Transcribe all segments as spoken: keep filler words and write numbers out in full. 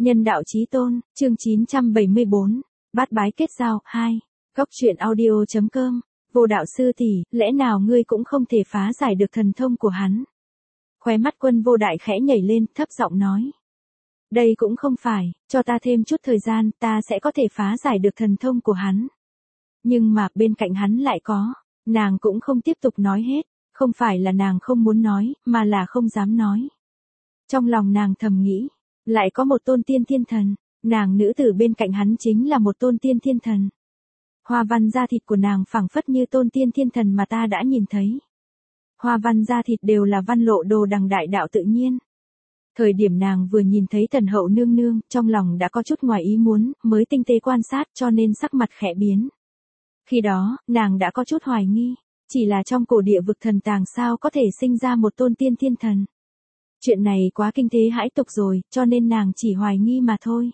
Nhân đạo chí tôn, chương chín trăm bảy mươi bốn, bát bái kết giao, hai. Góc truyện audio.com, Vô đạo sư tỷ, lẽ nào ngươi cũng không thể phá giải được thần thông của hắn? Khóe mắt Quân Vô Đại khẽ nhảy lên, thấp giọng nói. Đây cũng không phải, cho ta thêm chút thời gian, ta sẽ có thể phá giải được thần thông của hắn. Nhưng mà, bên cạnh hắn lại có, nàng cũng không tiếp tục nói hết, không phải là nàng không muốn nói, mà là không dám nói. Trong lòng nàng thầm nghĩ, lại có một tôn tiên thiên thần, nàng nữ tử bên cạnh hắn chính là một tôn tiên thiên thần. Hoa văn da thịt của nàng phẳng phất như tôn tiên thiên thần mà ta đã nhìn thấy. Hoa văn da thịt đều là văn lộ đồ đằng đại đạo tự nhiên. Thời điểm nàng vừa nhìn thấy thần hậu nương nương, trong lòng đã có chút ngoài ý muốn, mới tinh tế quan sát cho nên sắc mặt khẽ biến. Khi đó, nàng đã có chút hoài nghi, chỉ là trong cổ địa vực thần tàng sao có thể sinh ra một tôn tiên thiên thần. Chuyện này quá kinh thế hãi tục rồi, cho nên nàng chỉ hoài nghi mà thôi.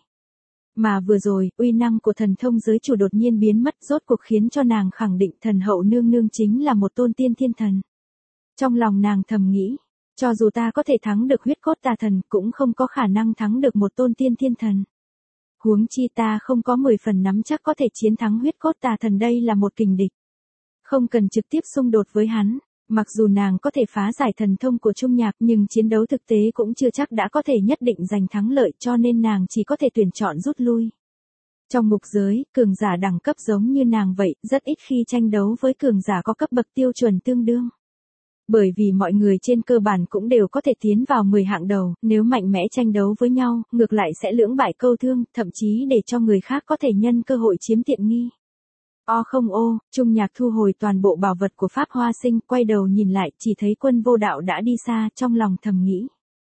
Mà vừa rồi, uy năng của thần thông giới chủ đột nhiên biến mất, rốt cuộc khiến cho nàng khẳng định thần hậu nương nương chính là một tôn tiên thiên thần. Trong lòng nàng thầm nghĩ, cho dù ta có thể thắng được huyết cốt tà thần, cũng không có khả năng thắng được một tôn tiên thiên thần. Huống chi ta không có mười phần nắm chắc có thể chiến thắng huyết cốt tà thần, đây là một kình địch. Không cần trực tiếp xung đột với hắn. Mặc dù nàng có thể phá giải thần thông của Trung Nhạc, nhưng chiến đấu thực tế cũng chưa chắc đã có thể nhất định giành thắng lợi, cho nên nàng chỉ có thể tuyển chọn rút lui. Trong ngục giới, cường giả đẳng cấp giống như nàng vậy, rất ít khi tranh đấu với cường giả có cấp bậc tiêu chuẩn tương đương. Bởi vì mọi người trên cơ bản cũng đều có thể tiến vào mười hạng đầu, nếu mạnh mẽ tranh đấu với nhau, ngược lại sẽ lưỡng bại câu thương, thậm chí để cho người khác có thể nhân cơ hội chiếm tiện nghi. O không ô, Trung Nhạc thu hồi toàn bộ bảo vật của Pháp Hoa Sinh, quay đầu nhìn lại, chỉ thấy Quân Vô Đạo đã đi xa, trong lòng thầm nghĩ.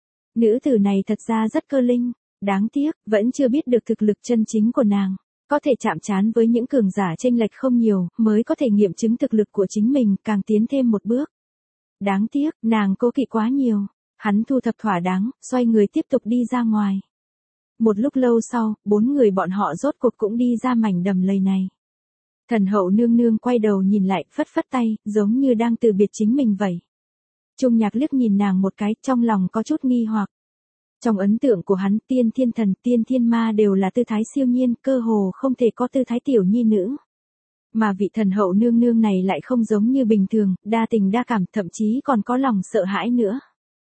Nữ tử này thật ra rất cơ linh, đáng tiếc, vẫn chưa biết được thực lực chân chính của nàng. Có thể chạm trán với những cường giả chênh lệch không nhiều, mới có thể nghiệm chứng thực lực của chính mình, càng tiến thêm một bước. Đáng tiếc, nàng cố kỵ quá nhiều. Hắn thu thập thỏa đáng, xoay người tiếp tục đi ra ngoài. Một lúc lâu sau, bốn người bọn họ rốt cuộc cũng đi ra mảnh đầm lầy này. Thần hậu nương nương quay đầu nhìn lại, phất phất tay, giống như đang từ biệt chính mình vậy. Trung Nhạc liếc nhìn nàng một cái, trong lòng có chút nghi hoặc. Trong ấn tượng của hắn, tiên thiên thần, tiên thiên ma đều là tư thái siêu nhiên, cơ hồ không thể có tư thái tiểu nhi nữ. Mà vị thần hậu nương nương này lại không giống như bình thường, đa tình đa cảm, thậm chí còn có lòng sợ hãi nữa.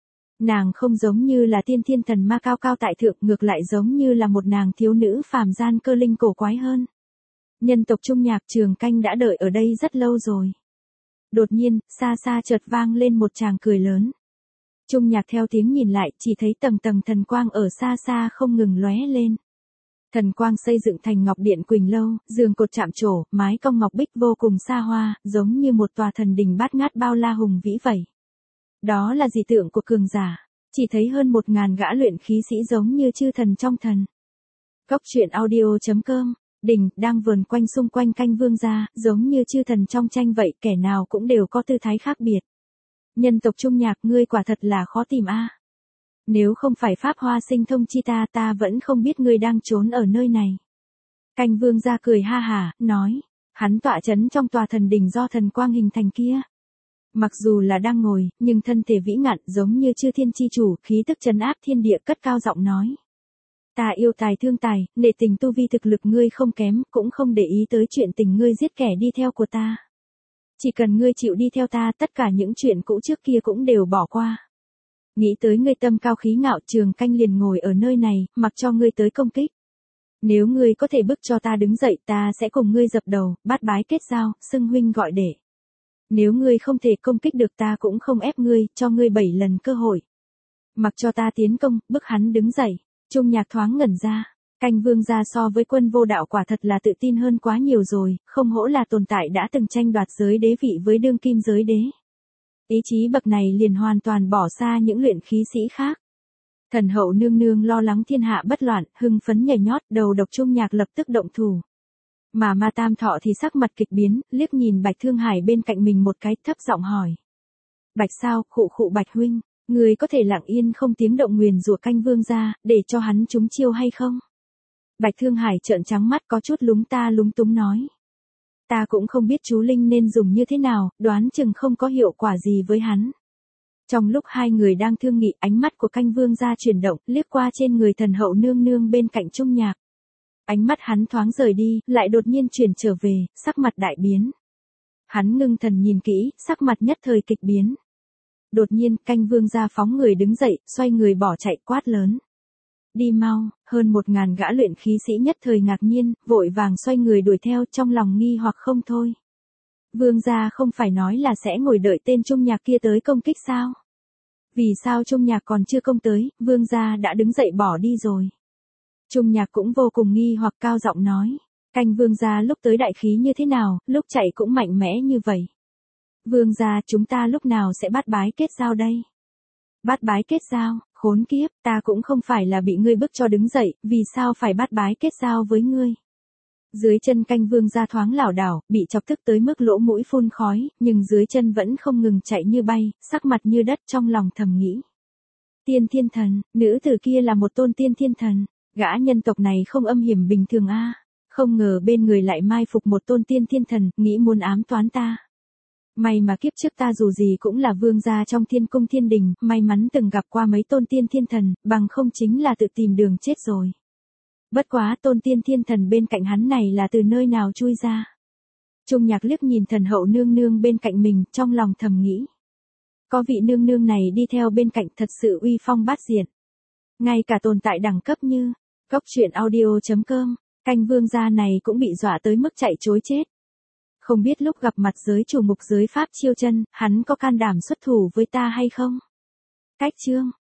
Nàng không giống như là tiên thiên thần ma cao cao tại thượng, ngược lại giống như là một nàng thiếu nữ phàm gian cơ linh cổ quái hơn. Nhân tộc Trung Nhạc Trường Canh đã đợi ở đây rất lâu rồi. Đột nhiên, xa xa chợt vang lên một tràng cười lớn. Trung Nhạc theo tiếng nhìn lại, chỉ thấy tầng tầng thần quang ở xa xa không ngừng lóe lên. Thần quang xây dựng thành ngọc điện Quỳnh Lâu, giường cột chạm trổ, mái cong ngọc bích vô cùng xa hoa, giống như một tòa thần đình bát ngát bao la hùng vĩ vậy. Đó là dị tượng của cường giả, chỉ thấy hơn một ngàn gã luyện khí sĩ giống như chư thần trong thần. Góc truyện audio.com, đỉnh đang vờn quanh xung quanh Canh Vương gia, giống như chư thần trong tranh vậy, kẻ nào cũng đều có tư thái khác biệt. Nhân tộc Trung Nhạc, ngươi quả thật là khó tìm a. Nếu không phải Pháp Hoa Sinh thông chi ta, ta vẫn không biết ngươi đang trốn ở nơi này. Canh Vương gia cười ha hả, nói, hắn tọa trấn trong tòa thần đình do thần quang hình thành kia. Mặc dù là đang ngồi, nhưng thân thể vĩ ngạn giống như chư thiên chi chủ, khí tức trấn áp thiên địa, cất cao giọng nói. Ta yêu tài thương tài, nể tình tu vi thực lực ngươi không kém, cũng không để ý tới chuyện tình ngươi giết kẻ đi theo của ta. Chỉ cần ngươi chịu đi theo ta, tất cả những chuyện cũ trước kia cũng đều bỏ qua. Nghĩ tới ngươi tâm cao khí ngạo, Trường Canh liền ngồi ở nơi này, mặc cho ngươi tới công kích. Nếu ngươi có thể bức cho ta đứng dậy, ta sẽ cùng ngươi dập đầu, bát bái kết giao, xưng huynh gọi đệ. Nếu ngươi không thể công kích được, ta cũng không ép ngươi, cho ngươi bảy lần cơ hội. Mặc cho ta tiến công, bức hắn đứng dậy. Trung Nhạc thoáng ngẩn ra. Canh Vương gia so với Quân Vô Đạo quả thật là tự tin hơn quá nhiều rồi, không hổ là tồn tại đã từng tranh đoạt giới đế vị với đương kim giới đế. Ý chí bậc này liền hoàn toàn bỏ xa những luyện khí sĩ khác. Thần hậu nương nương lo lắng thiên hạ bất loạn, hưng phấn nhảy nhót, đầu độc Trung Nhạc lập tức động thủ. Mà Ma Tam Thọ thì sắc mặt kịch biến, liếc nhìn Bạch Thương Hải bên cạnh mình một cái, thấp giọng hỏi. Bạch sao, khụ khụ Bạch huynh, người có thể lặng yên không tiếng động nguyền rủa Canh Vương gia, để cho hắn trúng chiêu hay không? Bạch Thương Hải trợn trắng mắt, có chút lúng ta lúng túng nói. Ta cũng không biết chú linh nên dùng như thế nào, đoán chừng không có hiệu quả gì với hắn. Trong lúc hai người đang thương nghị, ánh mắt của Canh Vương gia chuyển động, liếc qua trên người thần hậu nương nương bên cạnh Trung Nhạc. Ánh mắt hắn thoáng rời đi, lại đột nhiên chuyển trở về, sắc mặt đại biến. Hắn ngưng thần nhìn kỹ, sắc mặt nhất thời kịch biến. Đột nhiên, Canh Vương gia phóng người đứng dậy, xoay người bỏ chạy, quát lớn. Đi mau, hơn một ngàn gã luyện khí sĩ nhất thời ngạc nhiên, vội vàng xoay người đuổi theo, trong lòng nghi hoặc không thôi. Vương gia không phải nói là sẽ ngồi đợi tên Trung Nhạc kia tới công kích sao? Vì sao Trung Nhạc còn chưa công tới, Vương gia đã đứng dậy bỏ đi rồi? Trung Nhạc cũng vô cùng nghi hoặc, cao giọng nói. Canh Vương gia lúc tới đại khí như thế nào, lúc chạy cũng mạnh mẽ như vậy. Vương gia, chúng ta lúc nào sẽ bát bái kết giao đây? Bát bái kết giao, khốn kiếp, ta cũng không phải là bị ngươi bức cho đứng dậy, vì sao phải bát bái kết giao với ngươi? Dưới chân Canh Vương gia thoáng lảo đảo, bị chọc tức tới mức lỗ mũi phun khói, nhưng dưới chân vẫn không ngừng chạy như bay, sắc mặt như đất, trong lòng thầm nghĩ. Tiên thiên thần, nữ tử kia là một tôn tiên thiên thần, gã nhân tộc này không âm hiểm bình thường a, không ngờ bên người lại mai phục một tôn tiên thiên thần, nghĩ muốn ám toán ta. May mà kiếp trước ta dù gì cũng là vương gia trong thiên cung thiên đình, may mắn từng gặp qua mấy tôn tiên thiên thần, bằng không chính là tự tìm đường chết rồi. Bất quá tôn tiên thiên thần bên cạnh hắn này là từ nơi nào chui ra. Trung Nhạc liếc nhìn thần hậu nương nương bên cạnh mình, trong lòng thầm nghĩ. Có vị nương nương này đi theo bên cạnh thật sự uy phong bát diện. Ngay cả tồn tại đẳng cấp như Cốc Truyện Audio chấm com, Canh Vương gia này cũng bị dọa tới mức chạy trối chết. Không biết lúc gặp mặt giới chủ mục giới pháp chiêu chân, hắn có can đảm xuất thủ với ta hay không? Cách chương